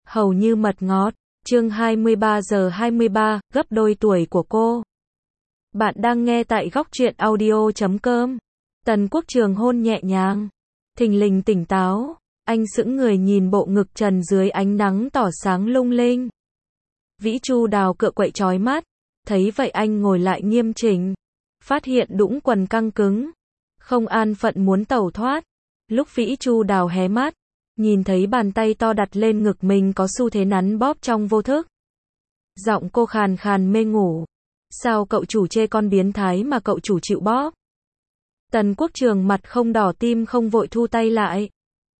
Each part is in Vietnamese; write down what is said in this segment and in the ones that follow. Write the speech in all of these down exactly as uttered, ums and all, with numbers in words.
hầu như mật ngọt. Chương hai mươi ba giờ hai mươi ba, gấp đôi tuổi của cô. Bạn đang nghe tại góc truyện audio chấm com. Tần Quốc Trường hôn nhẹ nhàng, thình lình tỉnh táo, anh sững người nhìn bộ ngực trần dưới ánh nắng tỏ sáng lung linh. Vĩ Chu Đào cựa quậy chói mắt, thấy vậy anh ngồi lại nghiêm chỉnh, phát hiện đũng quần căng cứng, không an phận muốn tẩu thoát. Lúc Vĩ Chu Đào hé mắt, nhìn thấy bàn tay to đặt lên ngực mình có xu thế nắn bóp trong vô thức. Giọng cô khàn khàn mê ngủ. Sao cậu chủ chê con biến thái mà cậu chủ chịu bóp? Tần Quốc Trường mặt không đỏ tim không vội thu tay lại.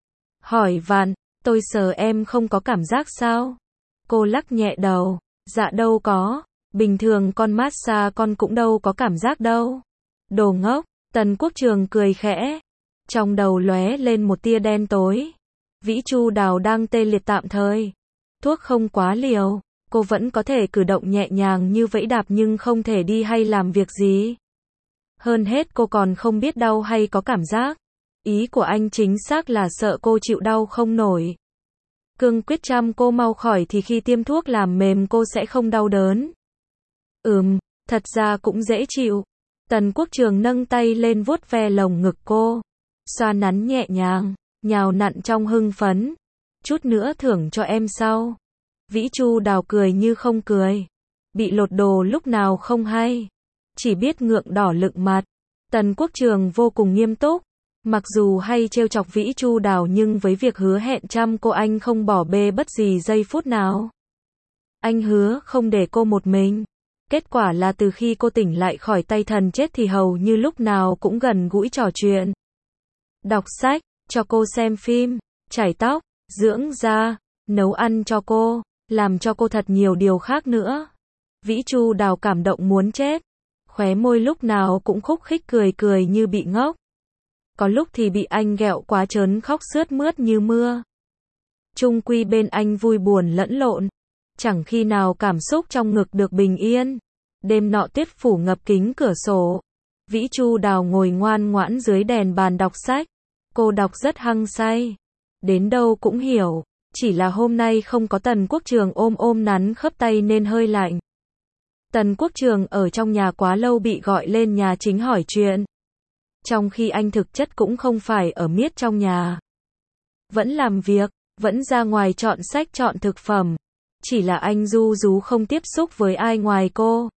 Hỏi vặn, tôi sờ em không có cảm giác sao? Cô lắc nhẹ đầu, dạ đâu có, bình thường con massage con cũng đâu có cảm giác đâu. Đồ ngốc, Tần Quốc Trường cười khẽ. Trong đầu lóe lên một tia đen tối. Vĩ Chu Đào đang tê liệt tạm thời. Thuốc không quá liều, cô vẫn có thể cử động nhẹ nhàng như vẫy đạp nhưng không thể đi hay làm việc gì. Hơn hết cô còn không biết đau hay có cảm giác. Ý của anh chính xác là sợ cô chịu đau không nổi. Cương quyết chăm cô mau khỏi thì khi tiêm thuốc làm mềm cô sẽ không đau đớn. Ừm, thật ra cũng dễ chịu. Tần Quốc Trường nâng tay lên vuốt ve lồng ngực cô, xoa nắn nhẹ nhàng, nhào nặn trong hưng phấn. Chút nữa thưởng cho em sau. Vĩ Chu Đào cười như không cười. Bị lột đồ lúc nào không hay. Chỉ biết ngượng đỏ lựng mặt. Tần Quốc Trường vô cùng nghiêm túc. Mặc dù hay trêu chọc Vĩ Chu Đào nhưng với việc hứa hẹn chăm cô anh không bỏ bê bất gì giây phút nào. Anh hứa không để cô một mình. Kết quả là từ khi cô tỉnh lại khỏi tay thần chết thì hầu như lúc nào cũng gần gũi trò chuyện. Đọc sách, cho cô xem phim, chải tóc, dưỡng da, nấu ăn cho cô, làm cho cô thật nhiều điều khác nữa. Vĩ Chu Đào cảm động muốn chết. Khóe môi lúc nào cũng khúc khích cười cười như bị ngốc. Có lúc thì bị anh ghẹo quá trớn khóc sướt mướt như mưa. Chung quy bên anh vui buồn lẫn lộn. Chẳng khi nào cảm xúc trong ngực được bình yên. Đêm nọ tuyết phủ ngập kính cửa sổ. Vĩ Chu Đào ngồi ngoan ngoãn dưới đèn bàn đọc sách. Cô đọc rất hăng say. Đến đâu cũng hiểu. Chỉ là hôm nay không có Tần Quốc Trường ôm ôm nắn khớp tay nên hơi lạnh. Tần Quốc Trường ở trong nhà quá lâu bị gọi lên nhà chính hỏi chuyện. Trong khi anh thực chất cũng không phải ở miết trong nhà. Vẫn làm việc, vẫn ra ngoài chọn sách chọn thực phẩm. Chỉ là anh ru rú không tiếp xúc với ai ngoài cô.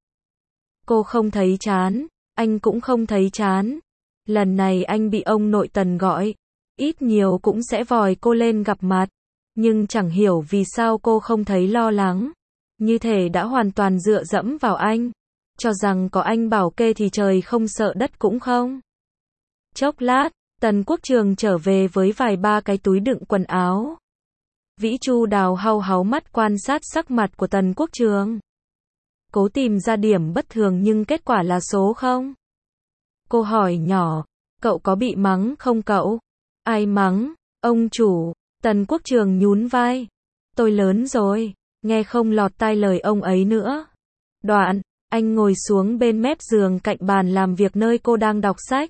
Cô không thấy chán, anh cũng không thấy chán. Lần này anh bị ông nội Tần gọi. Ít nhiều cũng sẽ vòi cô lên gặp mặt. Nhưng chẳng hiểu vì sao cô không thấy lo lắng. Như thể đã hoàn toàn dựa dẫm vào anh. Cho rằng có anh bảo kê thì trời không sợ đất cũng không. Chốc lát, Tần Quốc Trường trở về với vài ba cái túi đựng quần áo. Vĩ Chu Đào hau háu mắt quan sát sắc mặt của Tần Quốc Trường. Cố tìm ra điểm bất thường nhưng kết quả là số không. Cô hỏi nhỏ, cậu có bị mắng không cậu? Ai mắng? Ông chủ. Tần Quốc Trường nhún vai. Tôi lớn rồi, nghe không lọt tai lời ông ấy nữa. Đoạn, anh ngồi xuống bên mép giường cạnh bàn làm việc nơi cô đang đọc sách.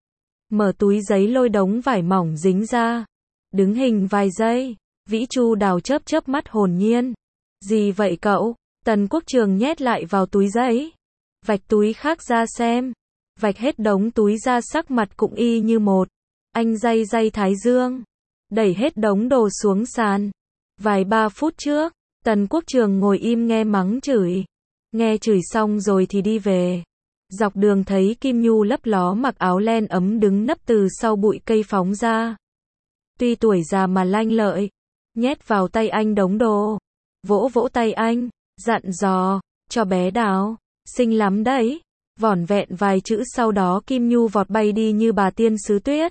Mở túi giấy lôi đống vải mỏng dính ra. Đứng hình vài giây, Vĩ Chu Đào chớp chớp mắt hồn nhiên. Gì vậy cậu? Tần Quốc Trường nhét lại vào túi giấy. Vạch túi khác ra xem. Vạch hết đống túi ra sắc mặt cũng y như một. Anh day day thái dương. Đẩy hết đống đồ xuống sàn. Vài ba phút trước, Tần Quốc Trường ngồi im nghe mắng chửi. Nghe chửi xong rồi thì đi về. Dọc đường thấy Kim Nhu lấp ló mặc áo len ấm đứng nấp từ sau bụi cây phóng ra. Tuy tuổi già mà lanh lợi. Nhét vào tay anh đống đồ. Vỗ vỗ tay anh, dặn dò, cho bé Đào, xinh lắm đấy. Vỏn vẹn vài chữ sau đó Kim Nhu vọt bay đi như bà tiên sứ tuyết.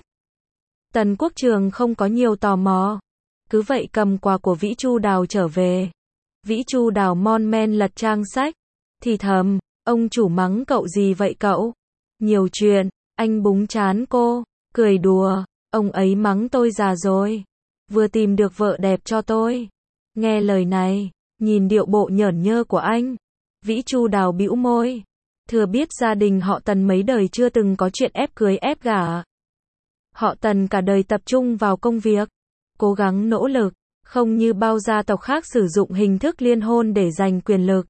Tần Quốc Trường không có nhiều tò mò. Cứ vậy cầm quà của Vĩ Chu Đào trở về. Vĩ Chu Đào mon men lật trang sách. Thì thầm, ông chủ mắng cậu gì vậy cậu? Nhiều chuyện, anh búng chán cô, cười đùa, ông ấy mắng tôi già rồi. Vừa tìm được vợ đẹp cho tôi. Nghe lời này, nhìn điệu bộ nhởn nhơ của anh. Vĩ Chu Đào bĩu môi. Thừa biết gia đình họ Tần mấy đời chưa từng có chuyện ép cưới ép gả. Họ Tần cả đời tập trung vào công việc. Cố gắng nỗ lực, Không như bao gia tộc khác sử dụng hình thức liên hôn để giành quyền lực.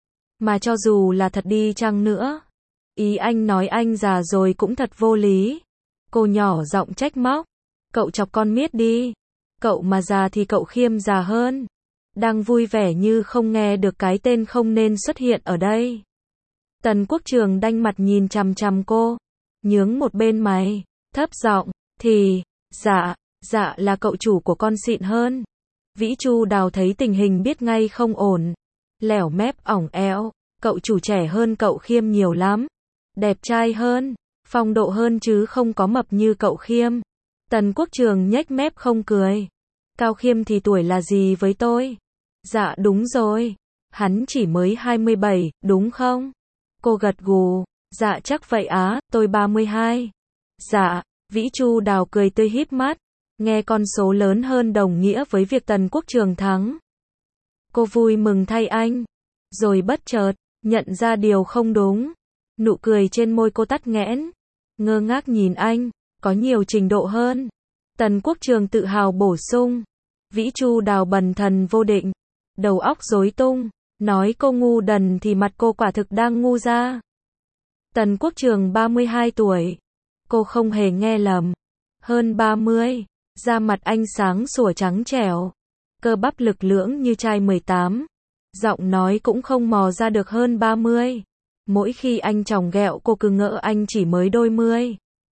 Mà cho dù là thật đi chăng nữa, ý anh nói anh già rồi cũng thật vô lý. Cô nhỏ giọng trách móc. Cậu chọc con miết đi. Cậu mà già thì cậu Khiêm già hơn. Đang vui vẻ như không nghe được cái tên không nên xuất hiện ở đây. Tần Quốc Trường đanh mặt nhìn chằm chằm cô. Nhướng một bên mày. Thấp giọng. Thì, dạ, dạ là cậu chủ của con xịn hơn. Vĩ Chu Đào thấy tình hình biết ngay không ổn. Lẻo mép ỏng eo. Cậu chủ trẻ hơn cậu Khiêm nhiều lắm. Đẹp trai hơn. Phong độ hơn chứ không có mập như cậu Khiêm. Tần Quốc Trường nhếch mép không cười. Cao Khiêm thì tuổi là gì với tôi? Dạ đúng rồi. Hắn chỉ mới hai mươi bảy, đúng không? Cô gật gù. Dạ chắc vậy á, tôi ba mươi hai. Dạ, Vĩ Chu Đào cười tươi híp mắt. Nghe con số lớn hơn đồng nghĩa với việc Tần Quốc Trường thắng. Cô vui mừng thay anh. Rồi bất chợt, nhận ra điều không đúng. Nụ cười trên môi cô tắt nghẽn. Ngơ ngác nhìn anh, có nhiều trình độ hơn. Tần Quốc Trường tự hào bổ sung. Vĩ Chu Đào bần thần vô định. Đầu óc rối tung. Nói cô ngu đần thì mặt cô quả thực đang ngu ra. Tần Quốc Trường ba mươi hai tuổi. Cô không hề nghe lầm. Hơn ba mươi. Da mặt anh sáng sủa trắng trẻo. Cơ bắp lực lưỡng như trai mười tám. Giọng nói cũng không mò ra được hơn ba mươi. Mỗi khi anh chòng ghẹo cô cứ ngỡ anh chỉ mới đôi mươi.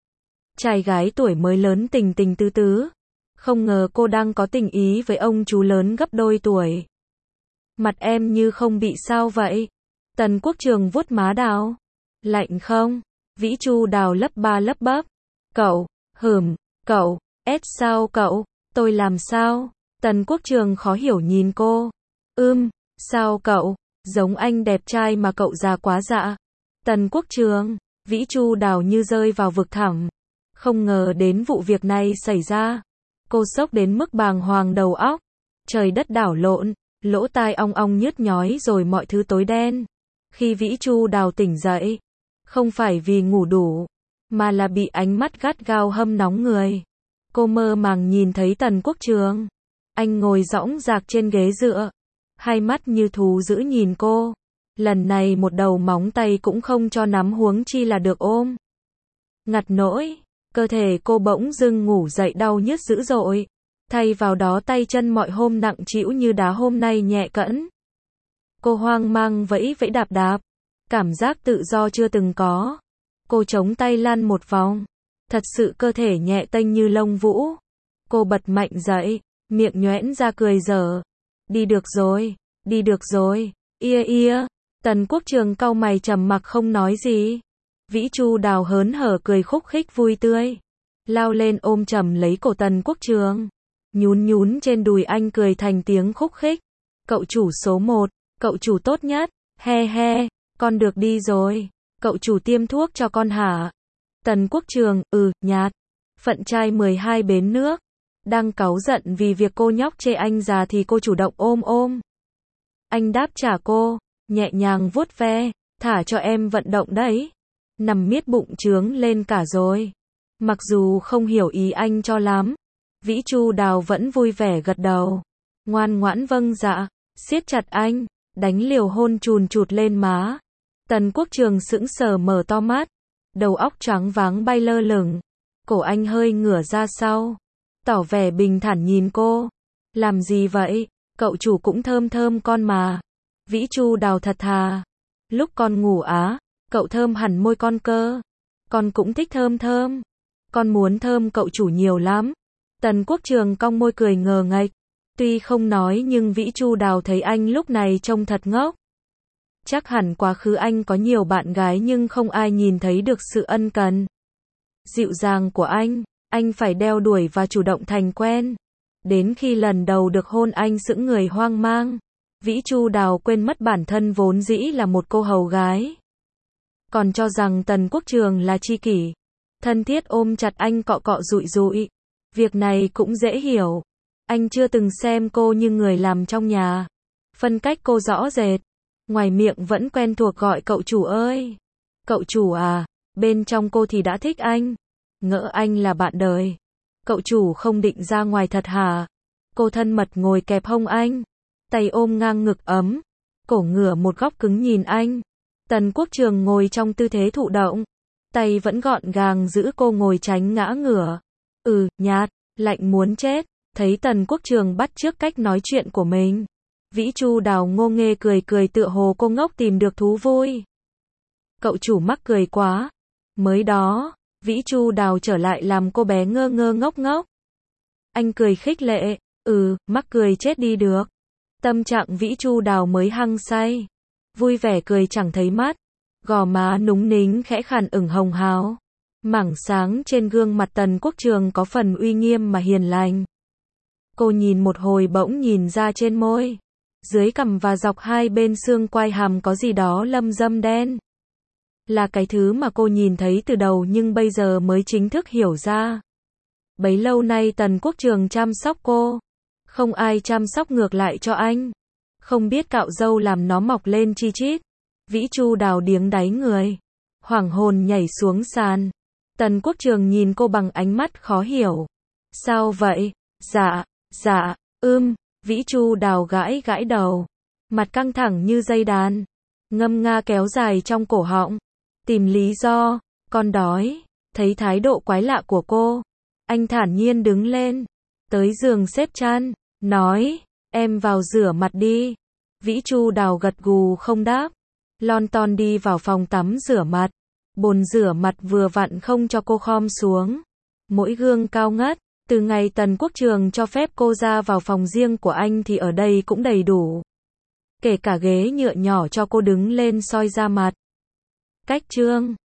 Trai gái tuổi mới lớn tình tình tứ tứ. Không ngờ cô đang có tình ý với ông chú lớn gấp đôi tuổi. Mặt em như không bị sao vậy? Tần Quốc Trường vuốt má Đào. Lạnh không? Vĩ Chu Đào lấp ba lấp bắp. Cậu, hửm, cậu, ép sao cậu? Tôi làm sao? Tần Quốc Trường khó hiểu nhìn cô. Ưm, sao cậu? Giống anh đẹp trai mà cậu già quá dạ. Tần Quốc Trường, Vĩ Chu Đào như rơi vào vực thẳm. Không ngờ đến vụ việc này xảy ra. Cô sốc đến mức bàng hoàng đầu óc. Trời đất đảo lộn, lỗ tai ong ong nhức nhói rồi mọi thứ tối đen. Khi Vĩ Chu Đào tỉnh dậy, không phải vì ngủ đủ, mà là bị ánh mắt gắt gao hâm nóng người. Cô mơ màng nhìn thấy Tần Quốc Trường. Anh ngồi dõng dạc trên ghế dựa. Hai mắt như thú dữ nhìn cô. Lần này một đầu móng tay cũng không cho nắm huống chi là được ôm. Ngặt nỗi, cơ thể cô bỗng dưng ngủ dậy đau nhức dữ dội. Thay vào đó tay chân mọi hôm nặng trĩu như đá hôm nay nhẹ cẫng. Cô hoang mang vẫy vẫy đạp đạp. Cảm giác tự do chưa từng có. Cô chống tay lăn một vòng. Thật sự cơ thể nhẹ tênh như lông vũ. Cô bật mạnh dậy, miệng nhoẻn ra cười dở. Đi được rồi, đi được rồi, ia ia. Tần Quốc Trường cau mày trầm mặc không nói gì. Vĩ Chu Đào hớn hở cười khúc khích vui tươi. Lao lên ôm chầm lấy cổ Tần Quốc Trường. Nhún nhún trên đùi anh cười thành tiếng khúc khích. Cậu chủ số một, cậu chủ tốt nhất, he he, con được đi rồi. Cậu chủ tiêm thuốc cho con hả? Tần Quốc Trường, ừ, nhạt. Phận trai mười hai bến nước. Đang cáu giận vì việc cô nhóc chê anh già thì cô chủ động ôm ôm. Anh đáp trả cô, nhẹ nhàng vuốt ve, thả cho em vận động đấy. Nằm miết bụng trướng lên cả rồi. Mặc dù không hiểu ý anh cho lắm, Vĩ Chu Đào vẫn vui vẻ gật đầu. Ngoan ngoãn vâng dạ, siết chặt anh, đánh liều hôn chùn chụt lên má. Tần Quốc Trường sững sờ mở to mắt, đầu óc choáng váng bay lơ lửng. Cổ anh hơi ngửa ra sau, tỏ vẻ bình thản nhìn cô. Làm gì vậy? Cậu chủ cũng thơm thơm con mà. Vĩ Chu Đào thật thà. Lúc con ngủ á, cậu thơm hẳn môi con cơ. Con cũng thích thơm thơm. Con muốn thơm cậu chủ nhiều lắm. Tần Quốc Trường cong môi cười ngờ nghệch. Tuy không nói nhưng Vĩ Chu Đào thấy anh lúc này trông thật ngốc. Chắc hẳn quá khứ anh có nhiều bạn gái nhưng không ai nhìn thấy được sự ân cần, dịu dàng của anh. Anh phải đeo đuổi và chủ động thành quen. Đến khi lần đầu được hôn anh sững người hoang mang. Vĩ Chu Đào quên mất bản thân vốn dĩ là một cô hầu gái. Còn cho rằng Tần Quốc Trường là tri kỷ. Thân thiết ôm chặt anh cọ cọ dụi dụi. Việc này cũng dễ hiểu. Anh chưa từng xem cô như người làm trong nhà. Phân cách cô rõ rệt. Ngoài miệng vẫn quen thuộc gọi cậu chủ ơi. Cậu chủ à, bên trong cô thì đã thích anh. Ngỡ anh là bạn đời. Cậu chủ không định ra ngoài thật hả? Cô thân mật ngồi kẹp hông anh, tay ôm ngang ngực ấm, cổ ngửa một góc cứng nhìn anh. Tần Quốc Trường ngồi trong tư thế thụ động, tay vẫn gọn gàng giữ cô ngồi tránh ngã ngửa. Ừ, nhạt, lạnh muốn chết. Thấy Tần Quốc Trường bắt chước cách nói chuyện của mình, Vĩ Chu Đào ngô nghê cười cười tựa hồ cô ngốc tìm được thú vui. Cậu chủ mắc cười quá. Mới đó, Vĩ Chu Đào trở lại làm cô bé ngơ ngơ ngốc ngốc. Anh cười khích lệ, ừ, mắc cười chết đi được. Tâm trạng Vĩ Chu Đào mới hăng say, vui vẻ cười chẳng thấy mắt, gò má núng nính khẽ khàn ửng hồng hào. Mảng sáng trên gương mặt Tần Quốc Trường có phần uy nghiêm mà hiền lành. Cô nhìn một hồi bỗng nhìn ra trên môi, dưới cằm và dọc hai bên xương quai hàm có gì đó lâm dâm đen. Là cái thứ mà cô nhìn thấy từ đầu nhưng bây giờ mới chính thức hiểu ra. Bấy lâu nay Tần Quốc Trường chăm sóc cô, không ai chăm sóc ngược lại cho anh. Không biết cạo râu làm nó mọc lên chi chít. Vĩ Chu Đào điếng đáy người, hoảng hồn nhảy xuống sàn. Tần Quốc Trường nhìn cô bằng ánh mắt khó hiểu. Sao vậy? Dạ, dạ, ưm, Vĩ Chu Đào gãi gãi đầu, mặt căng thẳng như dây đàn, ngâm nga kéo dài trong cổ họng, tìm lý do, con đói. Thấy thái độ quái lạ của cô, anh thản nhiên đứng lên, tới giường xếp chăn, nói, em vào rửa mặt đi. Vĩ Chu Đào gật gù không đáp, lon ton đi vào phòng tắm rửa mặt. Bồn rửa mặt vừa vặn không cho cô khom xuống, mỗi gương cao ngất. Từ ngày Tần Quốc Trường cho phép cô ra vào phòng riêng của anh thì ở đây cũng đầy đủ, kể cả ghế nhựa nhỏ cho cô đứng lên soi da mặt. Cách trương